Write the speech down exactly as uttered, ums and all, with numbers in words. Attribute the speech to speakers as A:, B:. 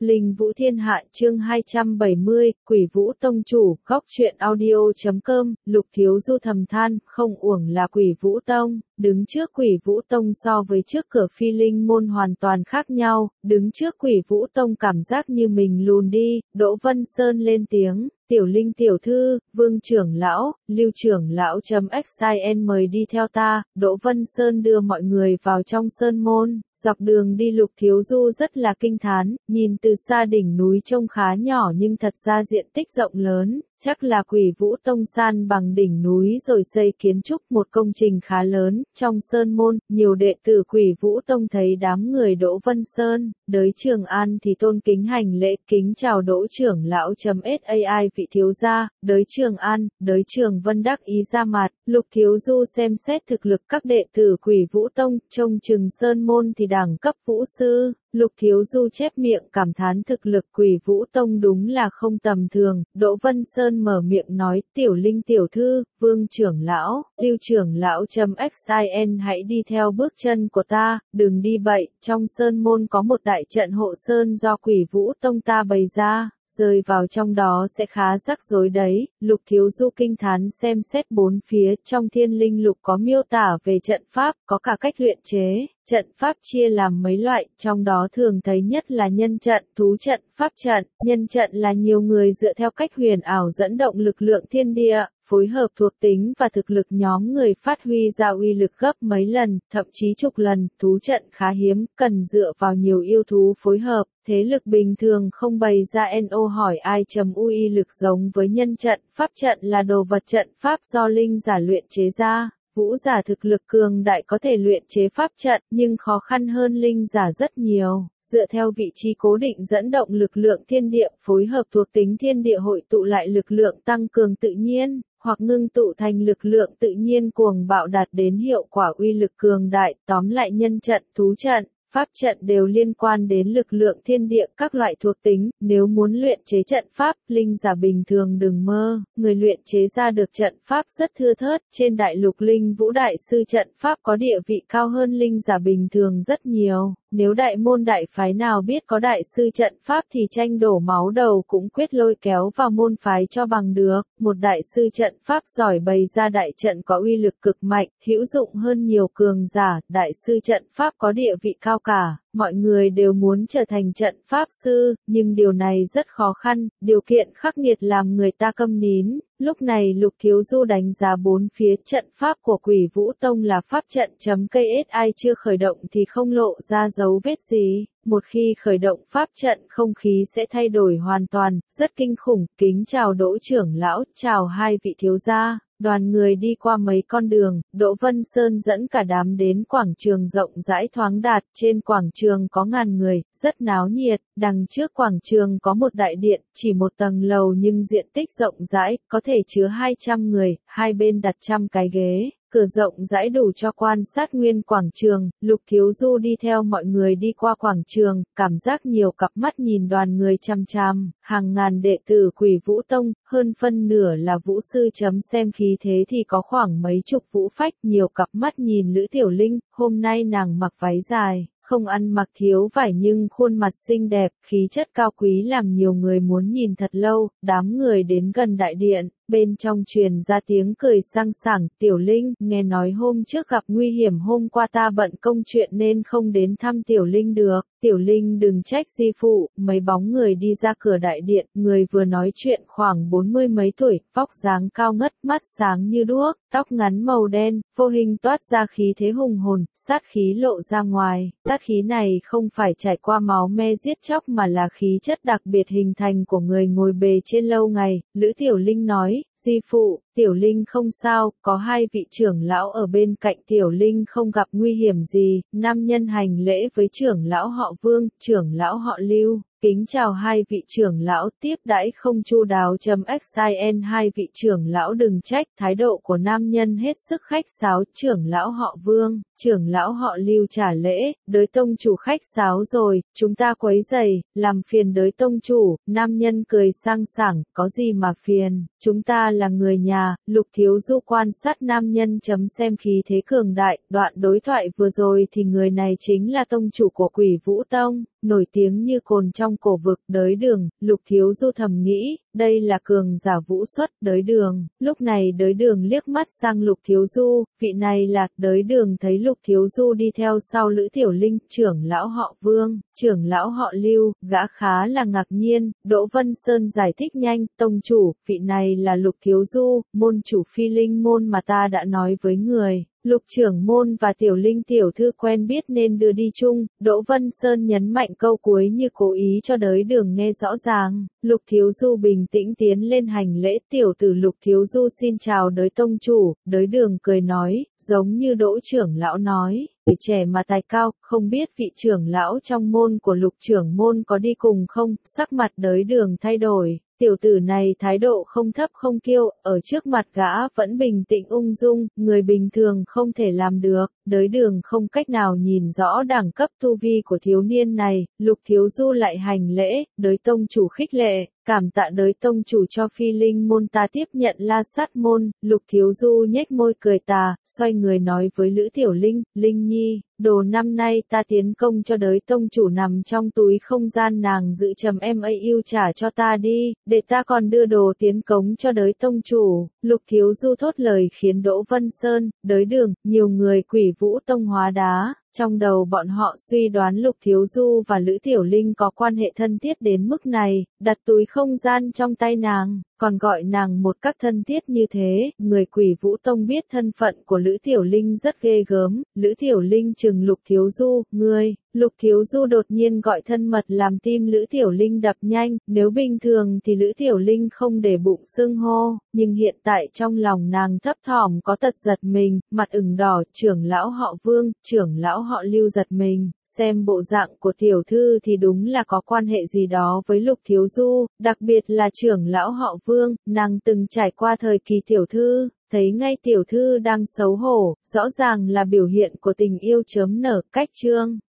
A: Linh Vũ Thiên Hạ chương hai trăm bảy mươi, Quỷ Vũ Tông Chủ, góc truyện audio.com, Lục Thiếu Du thầm than, không uổng là Quỷ Vũ Tông, đứng trước Quỷ Vũ Tông so với trước cửa Phi Linh môn hoàn toàn khác nhau, đứng trước Quỷ Vũ Tông cảm giác như mình lùn đi, Đỗ Vân Sơn lên tiếng. Tiểu Linh tiểu thư, Vương trưởng lão, Lưu trưởng lão .xin mời đi theo ta, Đỗ Vân Sơn đưa mọi người vào trong sơn môn, dọc đường đi Lục Thiếu Du rất là kinh thán, nhìn từ xa đỉnh núi trông khá nhỏ nhưng thật ra diện tích rộng lớn, chắc là Quỷ Vũ Tông san bằng đỉnh núi rồi xây kiến trúc một công trình khá lớn, trong sơn môn, nhiều đệ tử Quỷ Vũ Tông thấy đám người Đỗ Vân Sơn, đới Trường An thì tôn kính hành lễ, kính chào Đỗ trưởng lão .sai vị thiếu gia, đới Trường An, đới Trường Vân đắc ý ra mặt, Lục Thiếu Du xem xét thực lực các đệ tử Quỷ Vũ Tông, trông chừng sơn môn thì đẳng cấp vũ sư. Lục Thiếu Du chép miệng cảm thán thực lực Quỷ Vũ Tông đúng là không tầm thường, Đỗ Vân Sơn mở miệng nói, Tiểu Linh tiểu thư, Vương trưởng lão, Lưu trưởng lão .xin hãy đi theo bước chân của ta, đừng đi bậy, trong sơn môn có một đại trận hộ sơn do Quỷ Vũ Tông ta bày ra. Rơi vào trong đó sẽ khá rắc rối đấy, Lục Thiếu Du kinh thán xem xét bốn phía, trong Thiên Linh Lục có miêu tả về trận pháp, có cả cách luyện chế, trận pháp chia làm mấy loại, trong đó thường thấy nhất là nhân trận, thú trận, pháp trận, nhân trận là nhiều người dựa theo cách huyền ảo dẫn động lực lượng thiên địa, phối hợp thuộc tính và thực lực nhóm người phát huy ra uy lực gấp mấy lần, thậm chí chục lần, thú trận khá hiếm, cần dựa vào nhiều yêu thú phối hợp, thế lực bình thường không bày ra no hỏi ai chấm uy lực giống với nhân trận, pháp trận là đồ vật trận pháp do linh giả luyện chế ra. Vũ giả thực lực cường đại có thể luyện chế pháp trận, nhưng khó khăn hơn linh giả rất nhiều. Dựa theo vị trí cố định dẫn động lực lượng thiên địa, phối hợp thuộc tính thiên địa hội tụ lại lực lượng tăng cường tự nhiên, hoặc ngưng tụ thành lực lượng tự nhiên cuồng bạo đạt đến hiệu quả uy lực cường đại, tóm lại nhân trận, thú trận. Pháp trận đều liên quan đến lực lượng thiên địa các loại thuộc tính, nếu muốn luyện chế trận pháp, linh giả bình thường đừng mơ, người luyện chế ra được trận pháp rất thưa thớt, trên đại lục Linh Vũ Đại Sư trận pháp có địa vị cao hơn linh giả bình thường rất nhiều. Nếu đại môn đại phái nào biết có đại sư trận pháp thì tranh đổ máu đầu cũng quyết lôi kéo vào môn phái cho bằng được. Một đại sư trận pháp giỏi bày ra đại trận có uy lực cực mạnh, hữu dụng hơn nhiều cường giả. Đại sư trận pháp có địa vị cao cả, mọi người đều muốn trở thành trận pháp sư, nhưng điều này rất khó khăn, điều kiện khắc nghiệt làm người ta câm nín. Lúc này Lục Thiếu Du đánh giá bốn phía trận pháp của Quỷ Vũ Tông là pháp trận.ksi chưa khởi động thì không lộ ra dấu vết gì. Một khi khởi động pháp trận không khí sẽ thay đổi hoàn toàn, rất kinh khủng. Kính chào Đỗ trưởng lão, chào hai vị thiếu gia. Đoàn người đi qua mấy con đường, Đỗ Vân Sơn dẫn cả đám đến quảng trường rộng rãi thoáng đạt, trên quảng trường có ngàn người, rất náo nhiệt, đằng trước quảng trường có một đại điện, chỉ một tầng lầu nhưng diện tích rộng rãi, có thể chứa hai trăm người, hai bên đặt trăm cái ghế. Cửa rộng rãi đủ cho quan sát nguyên quảng trường, Lục Thiếu Du đi theo mọi người đi qua quảng trường, cảm giác nhiều cặp mắt nhìn đoàn người chăm chăm, hàng ngàn đệ tử Quỷ Vũ Tông, hơn phân nửa là vũ sư chấm xem khí thế thì có khoảng mấy chục vũ phách, nhiều cặp mắt nhìn Lữ Tiểu Linh, hôm nay nàng mặc váy dài. Không ăn mặc thiếu vải nhưng khuôn mặt xinh đẹp, khí chất cao quý làm nhiều người muốn nhìn thật lâu, đám người đến gần đại điện, bên trong truyền ra tiếng cười sang sảng, Tiểu Linh, nghe nói hôm trước gặp nguy hiểm hôm qua ta bận công chuyện nên không đến thăm Tiểu Linh được, Tiểu Linh đừng trách di phụ, mấy bóng người đi ra cửa đại điện, người vừa nói chuyện khoảng bốn mươi mấy tuổi, vóc dáng cao ngất, mắt sáng như đuốc, tóc ngắn màu đen, vô hình toát ra khí thế hùng hồn, sát khí lộ ra ngoài, sát khí này không phải trải qua máu me giết chóc mà là khí chất đặc biệt hình thành của người ngồi bề trên lâu ngày, Lữ Tiểu Linh nói, di phụ, Tiểu Linh không sao, có hai vị trưởng lão ở bên cạnh Tiểu Linh không gặp nguy hiểm gì, nam nhân hành lễ với trưởng lão họ Vương, trưởng lão họ Lưu. Kính chào hai vị trưởng lão, tiếp đãi không chu đáo .xin hai vị trưởng lão đừng trách, thái độ của nam nhân hết sức khách sáo, trưởng lão họ Vương, trưởng lão họ Lưu trả lễ, đới tông chủ khách sáo rồi, chúng ta quấy rầy, làm phiền đới tông chủ, nam nhân cười sang sảng, có gì mà phiền, chúng ta là người nhà. Lục Thiếu Du quan sát nam nhân chấm xem khí thế cường đại, đoạn đối thoại vừa rồi thì người này chính là tông chủ của Quỷ Vũ Tông. nổi tiếng như cồn trong cổ vực. Đới Đường, Lục Thiếu Du thầm nghĩ, đây là cường giả vũ xuất. Đới Đường, lúc này Đới Đường liếc mắt sang Lục Thiếu Du, vị này là. Đới Đường thấy Lục Thiếu Du đi theo sau Lữ Tiểu Linh, trưởng lão họ Vương, trưởng lão họ Lưu, gã khá là ngạc nhiên. Đỗ Vân Sơn giải thích nhanh, tông chủ, vị này là Lục Thiếu Du, môn chủ Phi Linh môn mà ta đã nói với người. Lục trưởng môn và Tiểu Linh tiểu thư quen biết nên đưa đi chung. Đỗ Vân Sơn nhấn mạnh câu cuối như cố ý cho Đới Đường nghe rõ ràng. Lục Thiếu Du bình tĩnh tiến lên hành lễ. Tiểu tử Lục Thiếu Du xin chào Đới tông chủ. Đới Đường cười nói, giống như Đỗ trưởng lão nói, tuổi trẻ mà tài cao, không biết vị trưởng lão trong môn của Lục trưởng môn có đi cùng không? Sắc mặt Đới Đường thay đổi. Tiểu tử này thái độ không thấp không kiêu, ở trước mặt gã vẫn bình tĩnh ung dung, người bình thường không thể làm được. Đới Đường không cách nào nhìn rõ đẳng cấp tu vi của thiếu niên này. Lục Thiếu Du lại hành lễ, Đới tông chủ khích lệ, cảm tạ Đới tông chủ cho Phi Linh môn ta tiếp nhận La Sát môn. Lục Thiếu Du nhếch môi cười tà, xoay người nói với Lữ Tiểu Linh, Linh nhi, đồ năm nay ta tiến công cho Đới tông chủ nằm trong túi không gian nàng giữ trầm em ấy yêu trả cho ta đi, để ta còn đưa đồ tiến cống cho Đới tông chủ. Lục Thiếu Du thốt lời khiến Đỗ Vân Sơn, Đới Đường, nhiều người Quỷ Vũ tông hóa đá. Trong đầu bọn họ suy đoán Lục Thiếu Du và Lữ Tiểu Linh có quan hệ thân thiết đến mức này, đặt túi không gian trong tay nàng, còn gọi nàng một cách thân thiết như thế. Người Quỷ Vũ Tông biết thân phận của Lữ Tiểu Linh rất ghê gớm. Lữ Tiểu Linh trừng Lục Thiếu Du, ngươi. Lục Thiếu Du đột nhiên gọi thân mật làm tim Lữ Tiểu Linh đập nhanh. Nếu bình thường thì Lữ Tiểu Linh không để bụng xưng hô, nhưng hiện tại trong lòng nàng thấp thỏm có tật giật mình, mặt ửng đỏ. Trưởng lão họ Vương, trưởng lão họ Lưu giật mình, xem bộ dạng của tiểu thư thì đúng là có quan hệ gì đó với Lục Thiếu Du, đặc biệt là trưởng lão họ Vương, nàng từng trải qua thời kỳ tiểu thư, thấy ngay tiểu thư đang xấu hổ, rõ ràng là biểu hiện của tình yêu chớm nở. Cách chương